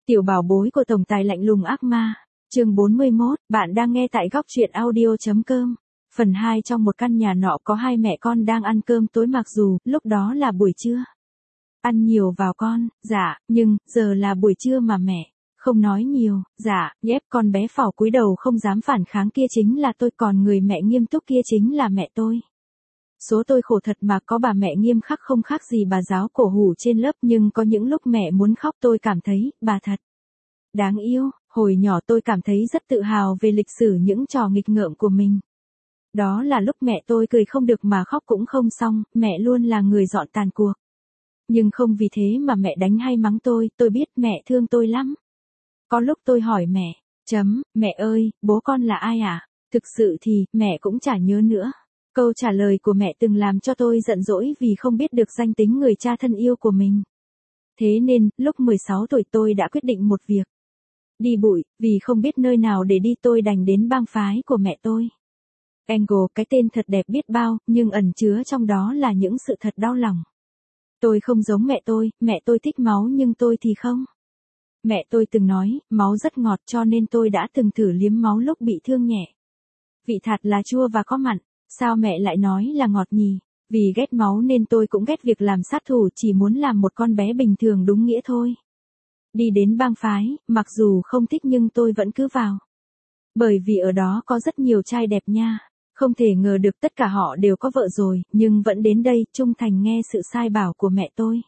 Tiểu bảo bối của tổng tài lạnh lùng ác ma. Chương 41, bạn đang nghe tại góc truyện audio.com. Phần 2. Trong một căn nhà nọ có hai mẹ con đang ăn cơm tối, mặc dù lúc đó là buổi trưa. Ăn nhiều vào con. Dạ, nhưng giờ là buổi trưa mà mẹ. Không nói nhiều. Dạ, nhép. Con bé phỏ cúi đầu không dám phản kháng, kia chính là tôi, còn người mẹ nghiêm túc kia chính là mẹ tôi. Số tôi khổ thật mà, có bà mẹ nghiêm khắc không khác gì bà giáo cổ hủ trên lớp, nhưng có những lúc mẹ muốn khóc tôi cảm thấy bà thật đáng yêu. Hồi nhỏ tôi cảm thấy rất tự hào về lịch sử những trò nghịch ngợm của mình. Đó là lúc mẹ tôi cười không được mà khóc cũng không xong, mẹ luôn là người dọn tàn cuộc. Nhưng không vì thế mà mẹ đánh hay mắng tôi biết mẹ thương tôi lắm. Có lúc tôi hỏi mẹ, mẹ ơi, bố con là ai à? Thực sự thì, mẹ cũng chả nhớ nữa. Câu trả lời của mẹ từng làm cho tôi giận dỗi vì không biết được danh tính người cha thân yêu của mình. Thế nên, lúc 16 tuổi tôi đã quyết định một việc. Đi bụi, vì không biết nơi nào để đi tôi đành đến bang phái của mẹ tôi. Angle, cái tên thật đẹp biết bao, nhưng ẩn chứa trong đó là những sự thật đau lòng. Tôi không giống mẹ tôi thích máu nhưng tôi thì không. Mẹ tôi từng nói, máu rất ngọt, cho nên tôi đã từng thử liếm máu lúc bị thương nhẹ. Vị thật là chua và có mặn, sao mẹ lại nói là ngọt nhỉ? Vì ghét máu nên tôi cũng ghét việc làm sát thủ, chỉ muốn làm một con bé bình thường đúng nghĩa thôi. Đi đến bang phái, mặc dù không thích nhưng tôi vẫn cứ vào. Bởi vì ở đó có rất nhiều trai đẹp nha. Không thể ngờ được tất cả họ đều có vợ rồi, nhưng vẫn đến đây, trung thành nghe sự sai bảo của mẹ tôi.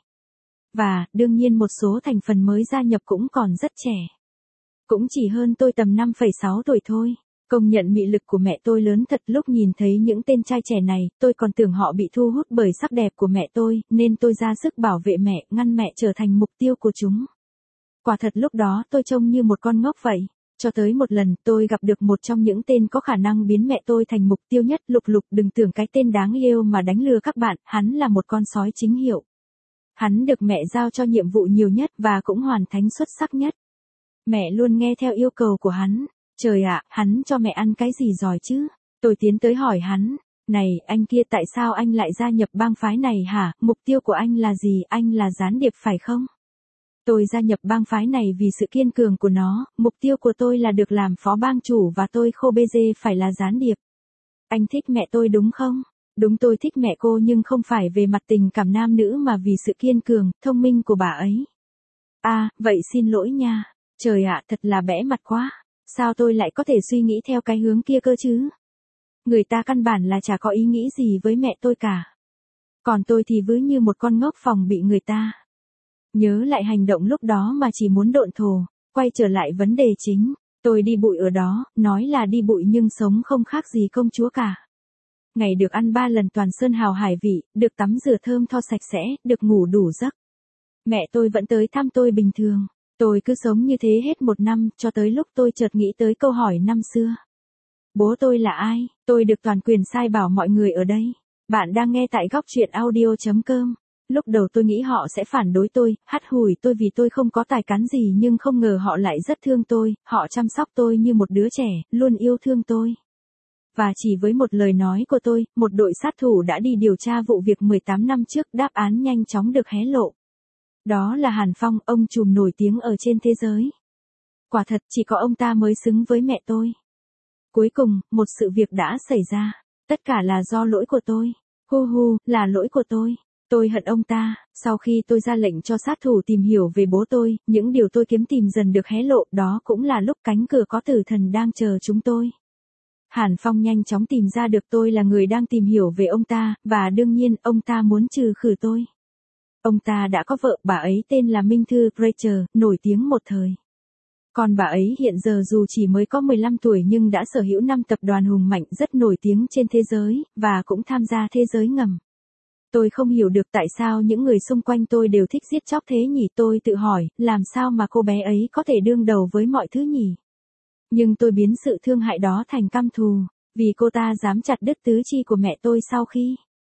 Và, đương nhiên một số thành phần mới gia nhập cũng còn rất trẻ. Cũng chỉ hơn tôi tầm 5,6 tuổi thôi. Công nhận mị lực của mẹ tôi lớn thật, lúc nhìn thấy những tên trai trẻ này, tôi còn tưởng họ bị thu hút bởi sắc đẹp của mẹ tôi, nên tôi ra sức bảo vệ mẹ, ngăn mẹ trở thành mục tiêu của chúng. Quả thật lúc đó tôi trông như một con ngốc vậy. Cho tới một lần tôi gặp được một trong những tên có khả năng biến mẹ tôi thành mục tiêu nhất. Lục, đừng tưởng cái tên đáng yêu mà đánh lừa các bạn, hắn là một con sói chính hiệu. Hắn được mẹ giao cho nhiệm vụ nhiều nhất và cũng hoàn thành xuất sắc nhất. Mẹ luôn nghe theo yêu cầu của hắn. Trời ạ, hắn cho mẹ ăn cái gì giỏi chứ? Tôi tiến tới hỏi hắn, này, anh kia, tại sao anh lại gia nhập bang phái này hả? Mục tiêu của anh là gì? Anh là gián điệp phải không? Tôi gia nhập bang phái này vì sự kiên cường của nó, mục tiêu của tôi là được làm phó bang chủ và tôi khô bê dê phải là gián điệp. Anh thích mẹ tôi đúng không? Đúng, tôi thích mẹ cô nhưng không phải về mặt tình cảm nam nữ mà vì sự kiên cường, thông minh của bà ấy. À, vậy xin lỗi nha. Trời ạ, thật là bẽ mặt quá. Sao tôi lại có thể suy nghĩ theo cái hướng kia cơ chứ? Người ta căn bản là chả có ý nghĩ gì với mẹ tôi cả. Còn tôi thì vứ như một con ngốc phòng bị người ta. Nhớ lại hành động lúc đó mà chỉ muốn độn thổ. Quay trở lại vấn đề chính. Tôi đi bụi ở đó, nói là đi bụi nhưng sống không khác gì công chúa cả. Ngày được ăn 3 lần toàn sơn hào hải vị, được tắm rửa thơm tho sạch sẽ, được ngủ đủ giấc. Mẹ tôi vẫn tới thăm tôi bình thường. Tôi cứ sống như thế hết một năm, cho tới lúc tôi chợt nghĩ tới câu hỏi năm xưa. Bố tôi là ai? Tôi được toàn quyền sai bảo mọi người ở đây. Bạn đang nghe tại góc truyện audio.com. Lúc đầu tôi nghĩ họ sẽ phản đối tôi, hắt hủi tôi vì tôi không có tài cán gì, nhưng không ngờ họ lại rất thương tôi, họ chăm sóc tôi như một đứa trẻ, luôn yêu thương tôi. Và chỉ với một lời nói của tôi, một đội sát thủ đã đi điều tra vụ việc 18 năm trước, đáp án nhanh chóng được hé lộ. Đó là Hàn Phong, ông trùm nổi tiếng ở trên thế giới. Quả thật chỉ có ông ta mới xứng với mẹ tôi. Cuối cùng, một sự việc đã xảy ra. Tất cả là do lỗi của tôi. Là lỗi của tôi. Tôi hận ông ta. Sau khi tôi ra lệnh cho sát thủ tìm hiểu về bố tôi, những điều tôi kiếm tìm dần được hé lộ, đó cũng là lúc cánh cửa có tử thần đang chờ chúng tôi. Hàn Phong nhanh chóng tìm ra được tôi là người đang tìm hiểu về ông ta, và đương nhiên, ông ta muốn trừ khử tôi. Ông ta đã có vợ, bà ấy tên là Minh Thư Rachel, nổi tiếng một thời. Còn bà ấy hiện giờ dù chỉ mới có 15 tuổi nhưng đã sở hữu 5 tập đoàn hùng mạnh rất nổi tiếng trên thế giới, và cũng tham gia thế giới ngầm. Tôi không hiểu được tại sao những người xung quanh tôi đều thích giết chóc thế nhỉ, tôi tự hỏi, làm sao mà cô bé ấy có thể đương đầu với mọi thứ nhỉ? Nhưng tôi biến sự thương hại đó thành căm thù, vì cô ta dám chặt đứt tứ chi của mẹ tôi sau khi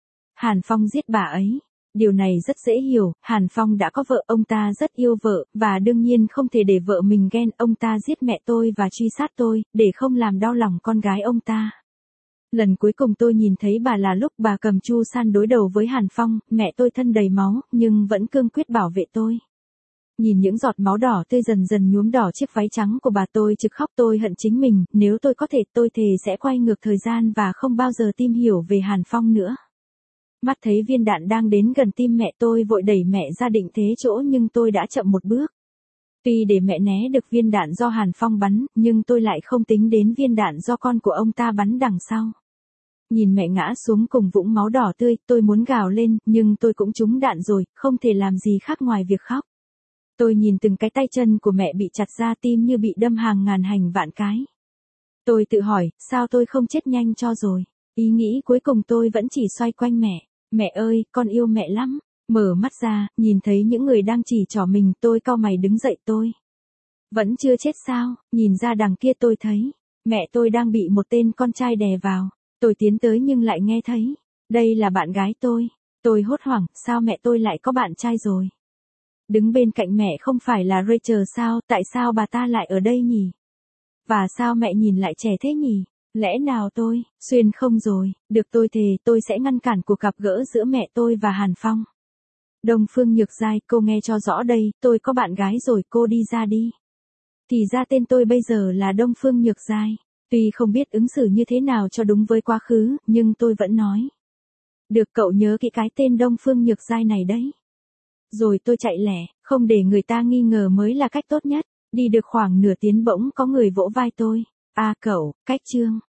Hàn Phong giết bà ấy. Điều này rất dễ hiểu, Hàn Phong đã có vợ, ông ta rất yêu vợ, và đương nhiên không thể để vợ mình ghen, ông ta giết mẹ tôi và truy sát tôi, để không làm đau lòng con gái ông ta. Lần cuối cùng tôi nhìn thấy bà là lúc bà cầm Chu San đối đầu với Hàn Phong, mẹ tôi thân đầy máu, nhưng vẫn cương quyết bảo vệ tôi. Nhìn những giọt máu đỏ tươi dần dần nhuốm đỏ chiếc váy trắng của bà, tôi trực khóc. Tôi hận chính mình, nếu tôi có thể tôi thề sẽ quay ngược thời gian và không bao giờ tìm hiểu về Hàn Phong nữa. Mắt thấy viên đạn đang đến gần tim mẹ, tôi vội đẩy mẹ ra định thế chỗ nhưng tôi đã chậm một bước. Tuy để mẹ né được viên đạn do Hàn Phong bắn, nhưng tôi lại không tính đến viên đạn do con của ông ta bắn đằng sau. Nhìn mẹ ngã xuống cùng vũng máu đỏ tươi, tôi muốn gào lên, nhưng tôi cũng trúng đạn rồi, không thể làm gì khác ngoài việc khóc. Tôi nhìn từng cái tay chân của mẹ bị chặt ra, tim như bị đâm hàng ngàn hành vạn cái. Tôi tự hỏi, sao tôi không chết nhanh cho rồi? Ý nghĩ cuối cùng tôi vẫn chỉ xoay quanh mẹ. Mẹ ơi, con yêu mẹ lắm. Mở mắt ra, nhìn thấy những người đang chỉ trỏ mình, tôi cau mày đứng dậy. Tôi vẫn chưa chết sao? Nhìn ra đằng kia tôi thấy mẹ tôi đang bị một tên con trai đè vào. Tôi tiến tới nhưng lại nghe thấy đây là bạn gái tôi. Tôi hốt hoảng, sao mẹ tôi lại có bạn trai rồi? Đứng bên cạnh mẹ không phải là Rachel sao? Tại sao bà ta lại ở đây nhỉ? Và sao mẹ nhìn lại trẻ thế nhỉ? Lẽ nào tôi xuyên không rồi? Được, tôi thề tôi sẽ ngăn cản cuộc gặp gỡ giữa mẹ tôi và Hàn Phong. Đông Phương Nhược Giai, cô nghe cho rõ đây, tôi có bạn gái rồi, cô đi ra đi. Thì ra tên tôi bây giờ là Đông Phương Nhược Giai. Tuy không biết ứng xử như thế nào cho đúng với quá khứ, nhưng tôi vẫn nói. Được, cậu nhớ kỹ cái tên Đông Phương Nhược Giai này đấy. Rồi tôi chạy lẻ, không để người ta nghi ngờ mới là cách tốt nhất. Đi được khoảng nửa tiếng bỗng có người vỗ vai tôi. À cậu, Cách Trương.